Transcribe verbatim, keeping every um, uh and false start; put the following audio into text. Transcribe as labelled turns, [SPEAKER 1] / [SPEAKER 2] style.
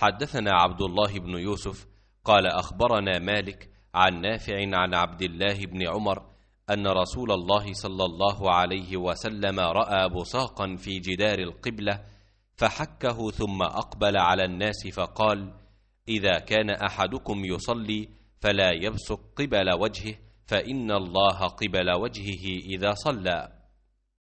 [SPEAKER 1] حدثنا عبد الله بن يوسف قال أخبرنا مالك عن نافع عن عبد الله بن عمر أن رسول الله صلى الله عليه وسلم رأى بصاقا في جدار القبلة فحكه ثم أقبل على الناس فقال: إذا كان أحدكم يصلي فلا يبصق قبل وجهه، فإن الله قبل وجهه إذا صلى.